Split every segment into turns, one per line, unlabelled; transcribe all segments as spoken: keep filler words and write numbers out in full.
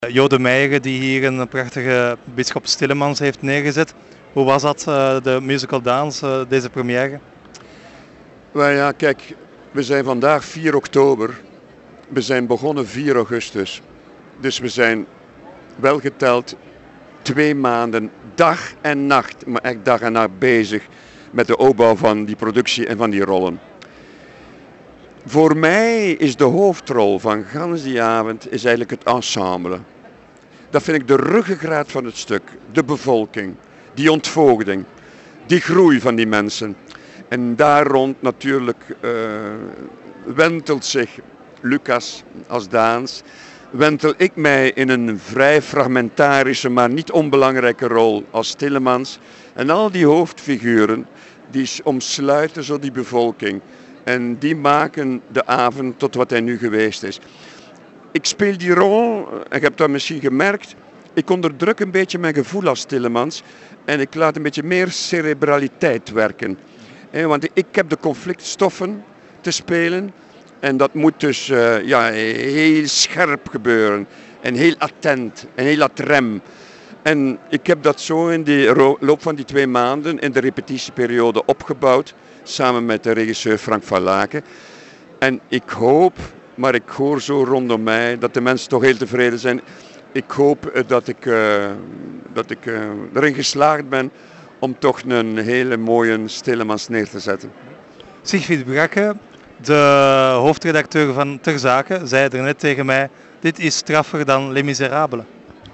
Jo de Meijer die hier een prachtige Bisschop Stillemans heeft neergezet. Hoe was dat, de musical dance, deze première?
Nou ja, kijk, we zijn vandaag vier oktober. We zijn begonnen vier augustus. Dus we zijn wel geteld twee maanden, dag en nacht, maar echt dag en nacht bezig met de opbouw van die productie en van die rollen. Voor mij is de hoofdrol van gans die avond is eigenlijk het ensemble. Dat vind ik de ruggengraat van het stuk. De bevolking, die ontvoogding, die groei van die mensen. En daar rond natuurlijk uh, wentelt zich Lucas als Daans, wentel ik mij in een vrij fragmentarische, maar niet onbelangrijke rol als Stillemans. En al die hoofdfiguren, die omsluiten zo die bevolking. En die maken de avond tot wat hij nu geweest is. Ik speel die rol, en je hebt dat misschien gemerkt, ik onderdruk een beetje mijn gevoel als Stillemans. En ik laat een beetje meer cerebraliteit werken. Want ik heb de conflictstoffen te spelen. En dat moet dus uh, ja, heel scherp gebeuren. En heel attent en heel atrem. En ik heb dat zo in de loop van die twee maanden in de repetitieperiode opgebouwd. Samen met de regisseur Frank van Laken. En ik hoop, maar ik hoor zo rondom mij, dat de mensen toch heel tevreden zijn. Ik hoop dat ik, uh, dat ik uh, erin geslaagd ben om toch een hele mooie Stillemans neer te zetten.
Siegfried Brakke, de hoofdredacteur van Ter Zaken, zei er net tegen mij, dit is straffer dan Les Miserables.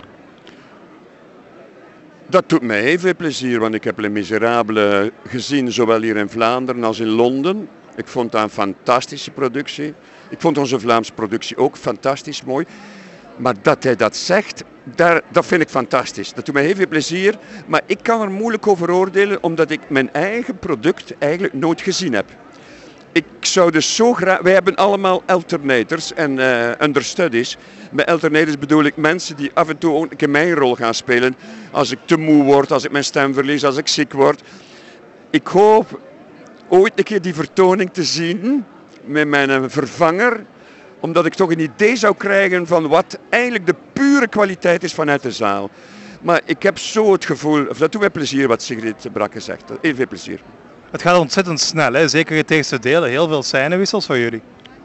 Dat doet mij heel veel plezier, want ik heb Les Miserables gezien, zowel hier in Vlaanderen als in Londen. Ik vond dat een fantastische productie. Ik vond onze Vlaamse productie ook fantastisch mooi. Maar dat hij dat zegt, daar, dat vind ik fantastisch. Dat doet mij heel veel plezier. Maar ik kan er moeilijk over oordelen, omdat ik mijn eigen product eigenlijk nooit gezien heb. Ik zou dus zo graag... Wij hebben allemaal alternators en uh, understudies. Met alternators bedoel ik mensen die af en toe ook een keer mijn rol gaan spelen. Als ik te moe word, als ik mijn stem verlies, als ik ziek word. Ik hoop ooit een keer die vertoning te zien met mijn vervanger. Omdat ik toch een idee zou krijgen van wat eigenlijk de pure kwaliteit is vanuit de zaal. Maar ik heb zo het gevoel, of dat doet mij plezier wat Sigrid Brakke zegt. Heel veel plezier.
Het gaat ontzettend snel, hè? Zeker het eerste deel. Heel veel scènewissels voor jullie.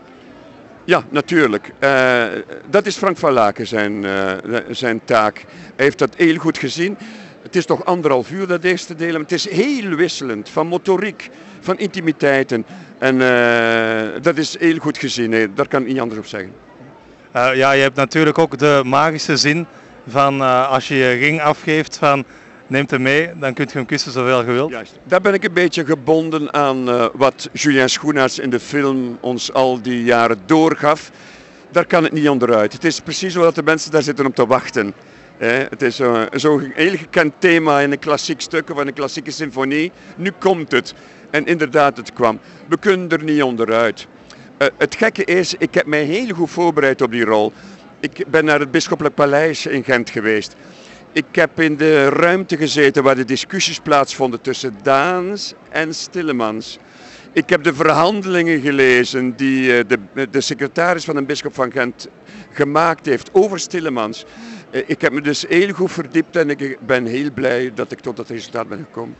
Ja, natuurlijk. Uh, dat is Frank van Laken zijn, uh, zijn taak. Hij heeft dat heel goed gezien. Het is toch anderhalf uur dat eerste deel. Maar het is heel wisselend van motoriek, van intimiteiten. En uh, dat is heel goed gezien. Nee, daar kan ik niet anders op zeggen.
Uh, ja, je hebt natuurlijk ook de magische zin van uh, als je je ring afgeeft van neemt hem mee, dan kunt je hem kussen zoveel je wilt.
Juist. Daar ben ik een beetje gebonden aan uh, wat Julien Schoenaerts in de film ons al die jaren doorgaf. Daar kan het niet onderuit. Het is precies zoals de mensen daar zitten om te wachten. Eh, het is zo'n zo heel gekend thema in een klassiek stuk of in een klassieke symfonie. Nu komt het. En inderdaad, het kwam. We kunnen er niet onderuit. Uh, het gekke is, ik heb mij heel goed voorbereid op die rol. Ik ben naar het Bisschoppelijk Paleis in Gent geweest. Ik heb in de ruimte gezeten waar de discussies plaatsvonden tussen Daans en Stillemans. Ik heb de verhandelingen gelezen die de, de secretaris van de bisschop van Gent gemaakt heeft over Stillemans. Ik heb me dus heel goed verdiept en ik ben heel blij dat ik tot dat resultaat ben gekomen.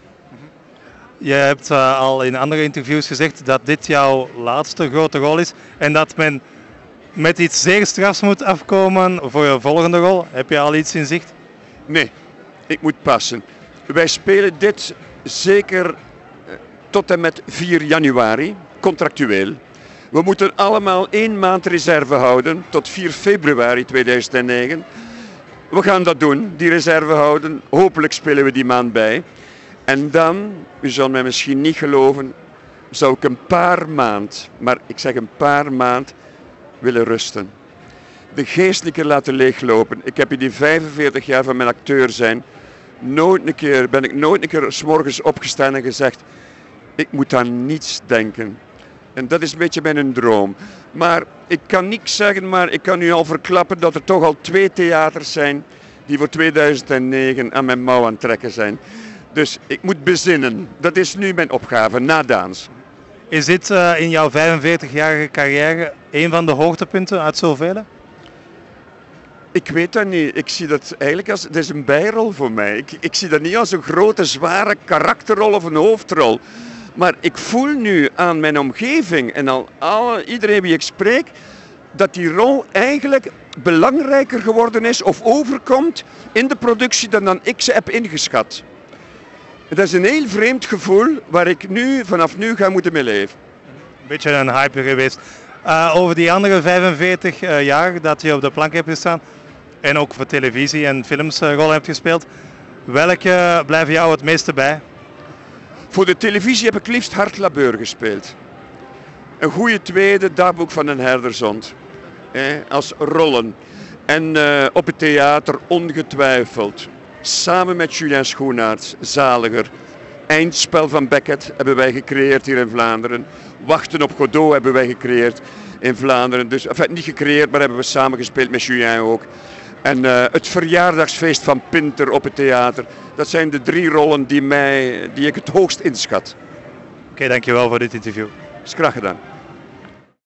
Je hebt uh, al in andere interviews gezegd dat dit jouw laatste grote rol is en dat men met iets zeer strafs moet afkomen voor je volgende rol. Heb je al iets in zicht?
Nee, ik moet passen. Wij spelen dit zeker tot en met vier januari, contractueel. We moeten allemaal één maand reserve houden tot vier februari tweeduizend negen. We gaan dat doen, die reserve houden. Hopelijk spelen we die maand bij. En dan, u zal mij misschien niet geloven, zou ik een paar maand, maar ik zeg een paar maand, willen rusten. De geestelijke laten leeglopen. Ik heb in die vijfenveertig jaar van mijn acteur zijn, nooit een keer, ben ik nooit een keer 's morgens opgestaan en gezegd, ik moet aan niets denken. En dat is een beetje mijn droom. Maar ik kan niks zeggen, maar ik kan u al verklappen dat er toch al twee theaters zijn die voor tweeduizend negen aan mijn mouw aan het trekken zijn. Dus ik moet bezinnen. Dat is nu mijn opgave, na Daans.
Is dit uh, in jouw vijfenveertigjarige carrière een van de hoogtepunten uit zoveel?
Ik weet dat niet. Ik zie dat eigenlijk als... Het is een bijrol voor mij. Ik, ik zie dat niet als een grote, zware karakterrol of een hoofdrol. Maar ik voel nu aan mijn omgeving en aan alle, iedereen wie ik spreek, dat die rol eigenlijk belangrijker geworden is of overkomt in de productie dan, dan ik ze heb ingeschat. Dat is een heel vreemd gevoel waar ik nu, vanaf nu ga moeten mee leven.
Een beetje een hype geweest. Uh, over die andere vijfenveertig uh, jaar dat je op de plank hebt gestaan en ook voor televisie en films uh, rol hebt gespeeld, welke blijven jou het meeste bij?
Voor de televisie heb ik liefst Hart Labeur gespeeld. Een goede tweede, Dagboek van een herdershond. Eh, als rollen. En uh, op het theater ongetwijfeld. Samen met Julien Schoenaerts, Zaliger. Eindspel van Beckett hebben wij gecreëerd hier in Vlaanderen. Wachten op Godot hebben wij gecreëerd in Vlaanderen. Dus, enfin, niet gecreëerd, maar hebben we samen gespeeld met Julien ook. En uh, het verjaardagsfeest van Pinter op het theater. Dat zijn de drie rollen die, mij, die ik het hoogst inschat.
Oké, okay, dankjewel voor dit interview.
Is graag gedaan.